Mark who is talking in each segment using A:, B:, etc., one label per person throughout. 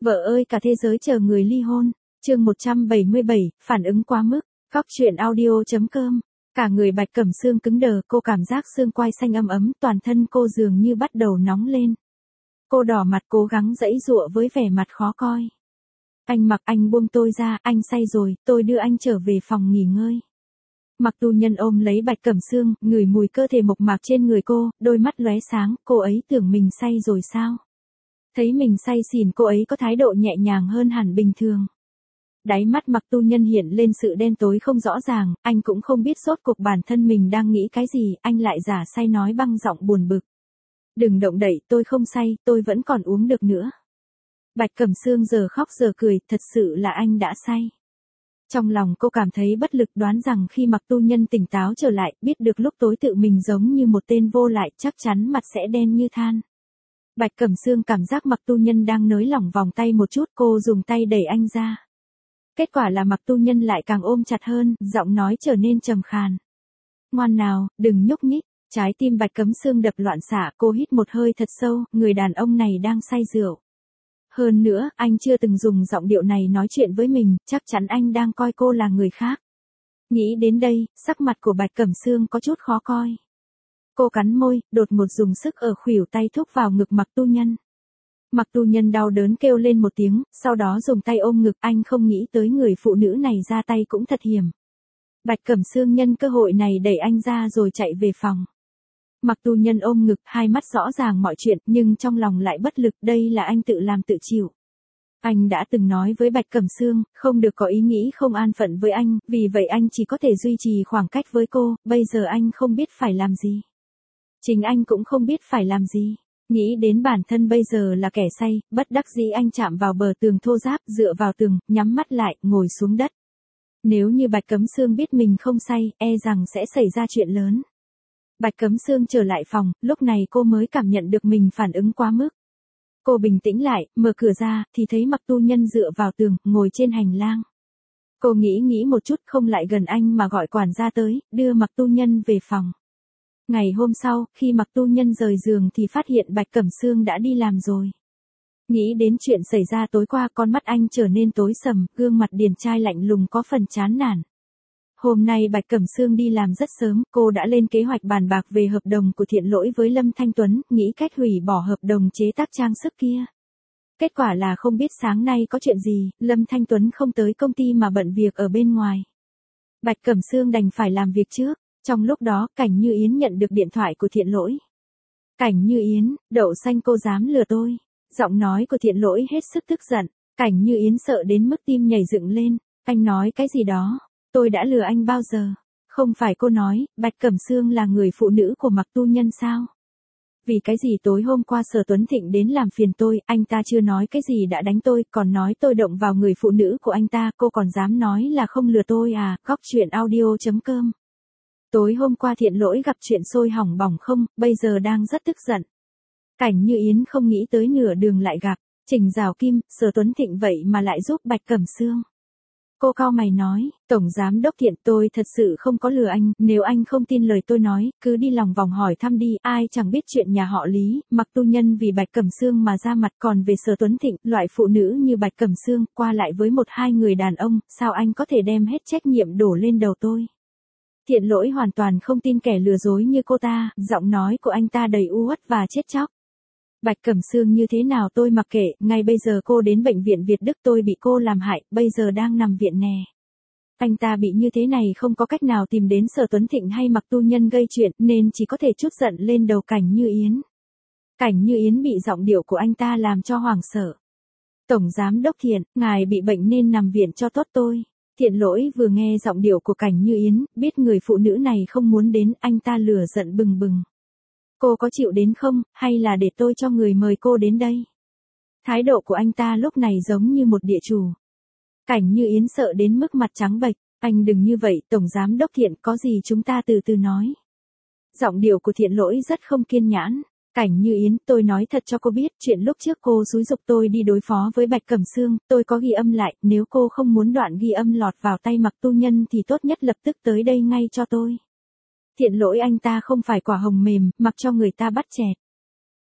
A: Vợ ơi cả thế giới chờ người ly hôn. Chương 177, phản ứng quá mức. Góc truyện audio.com. Cả người Bạch Cẩm Sương cứng đờ, cô cảm giác xương quai xanh ấm ấm, toàn thân cô dường như bắt đầu nóng lên. Cô đỏ mặt cố gắng giãy giụa với vẻ mặt khó coi. Anh buông tôi ra, anh say rồi, tôi đưa anh trở về phòng nghỉ ngơi. Mặc Tu Nhân ôm lấy Bạch Cẩm Sương, ngửi mùi cơ thể mộc mạc trên người cô, đôi mắt lóe sáng, cô ấy tưởng mình say rồi sao? Thấy mình say xỉn, cô ấy có thái độ nhẹ nhàng hơn hẳn bình thường. Đáy mắt Mặc Tu Nhân hiện lên sự đen tối không rõ ràng, anh cũng không biết rốt cuộc bản thân mình đang nghĩ cái gì, anh lại giả say nói băng giọng buồn bực. Đừng động đậy, tôi không say, tôi vẫn còn uống được nữa. Bạch Cẩm Sương giờ khóc giờ cười, thật sự là anh đã say. Trong lòng cô cảm thấy bất lực, đoán rằng khi Mặc Tu Nhân tỉnh táo trở lại, biết được lúc tối tự mình giống như một tên vô lại, chắc chắn mặt sẽ đen như than. Bạch Cẩm Sương cảm giác Mặc Tu Nhân đang nới lỏng vòng tay một chút, cô dùng tay đẩy anh ra. Kết quả là Mặc Tu Nhân lại càng ôm chặt hơn, giọng nói trở nên trầm khàn. Ngoan nào, đừng nhúc nhích. Trái tim Bạch Cẩm Sương đập loạn xạ, cô hít một hơi thật sâu, người đàn ông này đang say rượu. Hơn nữa, anh chưa từng dùng giọng điệu này nói chuyện với mình, chắc chắn anh đang coi cô là người khác. Nghĩ đến đây, sắc mặt của Bạch Cẩm Sương có chút khó coi. Cô cắn môi, đột ngột dùng sức ở khuỷu tay thúc vào ngực Mặc Tu Nhân. Mặc Tu Nhân đau đớn kêu lên một tiếng, sau đó dùng tay ôm ngực, anh không nghĩ tới người phụ nữ này ra tay cũng thật hiểm. Bạch Cẩm Sương nhân cơ hội này đẩy anh ra rồi chạy về phòng. Mặc Tu Nhân ôm ngực, hai mắt rõ ràng mọi chuyện, nhưng trong lòng lại bất lực, đây là anh tự làm tự chịu. Anh đã từng nói với Bạch Cẩm Sương, không được có ý nghĩ không an phận với anh, vì vậy anh chỉ có thể duy trì khoảng cách với cô, bây giờ anh không biết phải làm gì. Chính anh cũng không biết phải làm gì. Nghĩ đến bản thân bây giờ là kẻ say, bất đắc dĩ anh chạm vào bờ tường thô ráp, dựa vào tường, nhắm mắt lại, ngồi xuống đất. Nếu như Bạch Cẩm Sương biết mình không say, e rằng sẽ xảy ra chuyện lớn. Bạch Cẩm Sương trở lại phòng, lúc này cô mới cảm nhận được mình phản ứng quá mức. Cô bình tĩnh lại, mở cửa ra, thì thấy Mặc Tu Nhân dựa vào tường, ngồi trên hành lang. Cô nghĩ một chút không lại gần anh mà gọi quản gia tới, đưa Mặc Tu Nhân về phòng. Ngày hôm sau, khi Mặc Tu Nhân rời giường thì phát hiện Bạch Cẩm Sương đã đi làm rồi. Nghĩ đến chuyện xảy ra tối qua, con mắt anh trở nên tối sầm, gương mặt điển trai lạnh lùng có phần chán nản. Hôm nay Bạch Cẩm Sương đi làm rất sớm, cô đã lên kế hoạch bàn bạc về hợp đồng của Thiện Lỗi với Lâm Thanh Tuấn, nghĩ cách hủy bỏ hợp đồng chế tác trang sức kia. Kết quả là không biết sáng nay có chuyện gì, Lâm Thanh Tuấn không tới công ty mà bận việc ở bên ngoài. Bạch Cẩm Sương đành phải làm việc trước. Trong lúc đó, Cảnh Như Yến nhận được điện thoại của Thiện Lỗi. Cảnh Như Yến, đậu xanh cô dám lừa tôi. Giọng nói của Thiện Lỗi hết sức tức giận. Cảnh Như Yến sợ đến mức tim nhảy dựng lên. Anh nói cái gì đó? Tôi đã lừa anh bao giờ? Không phải cô nói, Bạch Cẩm Sương là người phụ nữ của Mặc Tu Nhân sao? Vì cái gì tối hôm qua Sở Tuấn Thịnh đến làm phiền tôi, anh ta chưa nói cái gì đã đánh tôi, còn nói tôi động vào người phụ nữ của anh ta, cô còn dám nói là không lừa tôi à? Góc truyện audio.com. Tối hôm qua Thiện Lỗi gặp chuyện sôi hỏng bỏng không, bây giờ đang rất tức giận. Cảnh Như Yến không nghĩ tới nửa đường lại gặp Trình Giảo Kim, Sở Tuấn Thịnh vậy mà lại giúp Bạch Cẩm Sương. Cô cau mày nói, Tổng Giám Đốc Thiện, tôi thật sự không có lừa anh, nếu anh không tin lời tôi nói, cứ đi lòng vòng hỏi thăm đi, ai chẳng biết chuyện nhà họ Lý, Mặc Tu Nhân vì Bạch Cẩm Sương mà ra mặt, còn về Sở Tuấn Thịnh, loại phụ nữ như Bạch Cẩm Sương, qua lại với một hai người đàn ông, sao anh có thể đem hết trách nhiệm đổ lên đầu tôi? Thiện Lỗi hoàn toàn không tin kẻ lừa dối như cô ta, giọng nói của anh ta đầy u uất và chết chóc. Bạch Cẩm Sương như thế nào tôi mặc kệ, ngay bây giờ cô đến bệnh viện Việt Đức, tôi bị cô làm hại, bây giờ đang nằm viện nè. Anh ta bị như thế này không có cách nào tìm đến Sở Tuấn Thịnh hay Mặc Tu Nhân gây chuyện, nên chỉ có thể trút giận lên đầu Cảnh Như Yến. Cảnh Như Yến bị giọng điệu của anh ta làm cho hoảng sợ. Tổng Giám Đốc Thiện, ngài bị bệnh nên nằm viện cho tốt tôi. Thiện Lỗi vừa nghe giọng điệu của Cảnh Như Yến, biết người phụ nữ này không muốn đến, anh ta lửa giận bừng bừng. Cô có chịu đến không, hay là để tôi cho người mời cô đến đây? Thái độ của anh ta lúc này giống như một địa chủ. Cảnh Như Yến sợ đến mức mặt trắng bệch, anh đừng như vậy, Tổng Giám Đốc Thiện, có gì chúng ta từ từ nói. Giọng điệu của Thiện Lỗi rất không kiên nhãn. Cảnh Như Yến, tôi nói thật cho cô biết, chuyện lúc trước cô xúi giục tôi đi đối phó với Bạch Cẩm Sương, tôi có ghi âm lại, nếu cô không muốn đoạn ghi âm lọt vào tay Mặc Tu Nhân thì tốt nhất lập tức tới đây ngay cho tôi. Thiện Lỗi anh ta không phải quả hồng mềm, mặc cho người ta bắt chẹt.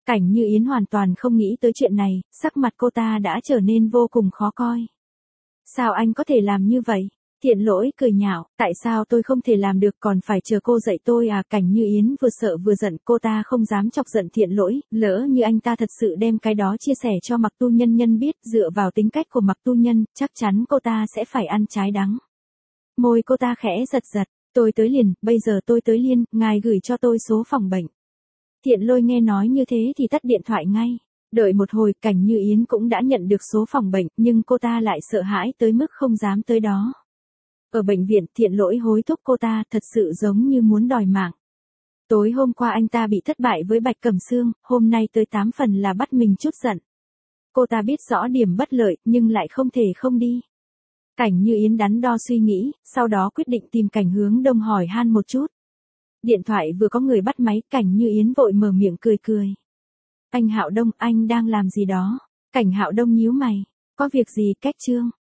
A: Cảnh Như Yến hoàn toàn không nghĩ tới chuyện này, sắc mặt cô ta đã trở nên vô cùng khó coi. Sao anh có thể làm như vậy? Thiện Lỗi cười nhạo, tại sao tôi không thể làm được còn phải chờ cô dạy tôi à? Cảnh Như Yến vừa sợ vừa giận, cô ta không dám chọc giận Thiện Lỗi, lỡ như anh ta thật sự đem cái đó chia sẻ cho Mặc Tu Nhân Nhân biết, dựa vào tính cách của Mặc Tu Nhân, chắc chắn cô ta sẽ phải ăn trái đắng. Môi cô ta khẽ giật giật, tôi tới liền, bây giờ tôi tới liền, ngài gửi cho tôi số phòng bệnh. Thiện Lôi nghe nói như thế thì tắt điện thoại ngay. Đợi một hồi, Cảnh Như Yến cũng đã nhận được số phòng bệnh, nhưng cô ta lại sợ hãi tới mức không dám tới đó. Ở bệnh viện, Thiện Lỗi hối thúc cô ta, thật sự giống như muốn đòi mạng. Tối hôm qua anh ta bị thất bại với Bạch Cẩm Sương, hôm nay tới 8 phần là bắt mình chút giận. Cô ta biết rõ điểm bất lợi, nhưng lại không thể không đi. Cảnh Như Yến đắn đo suy nghĩ, sau đó quyết định tìm Cảnh Hướng Đông hỏi han một chút. Điện thoại vừa có người bắt máy, Cảnh Như Yến vội mở miệng cười cười. Anh Hạo Đông, anh đang làm gì đó? Cảnh Hạo Đông nhíu mày. Có việc gì? Cách Trương?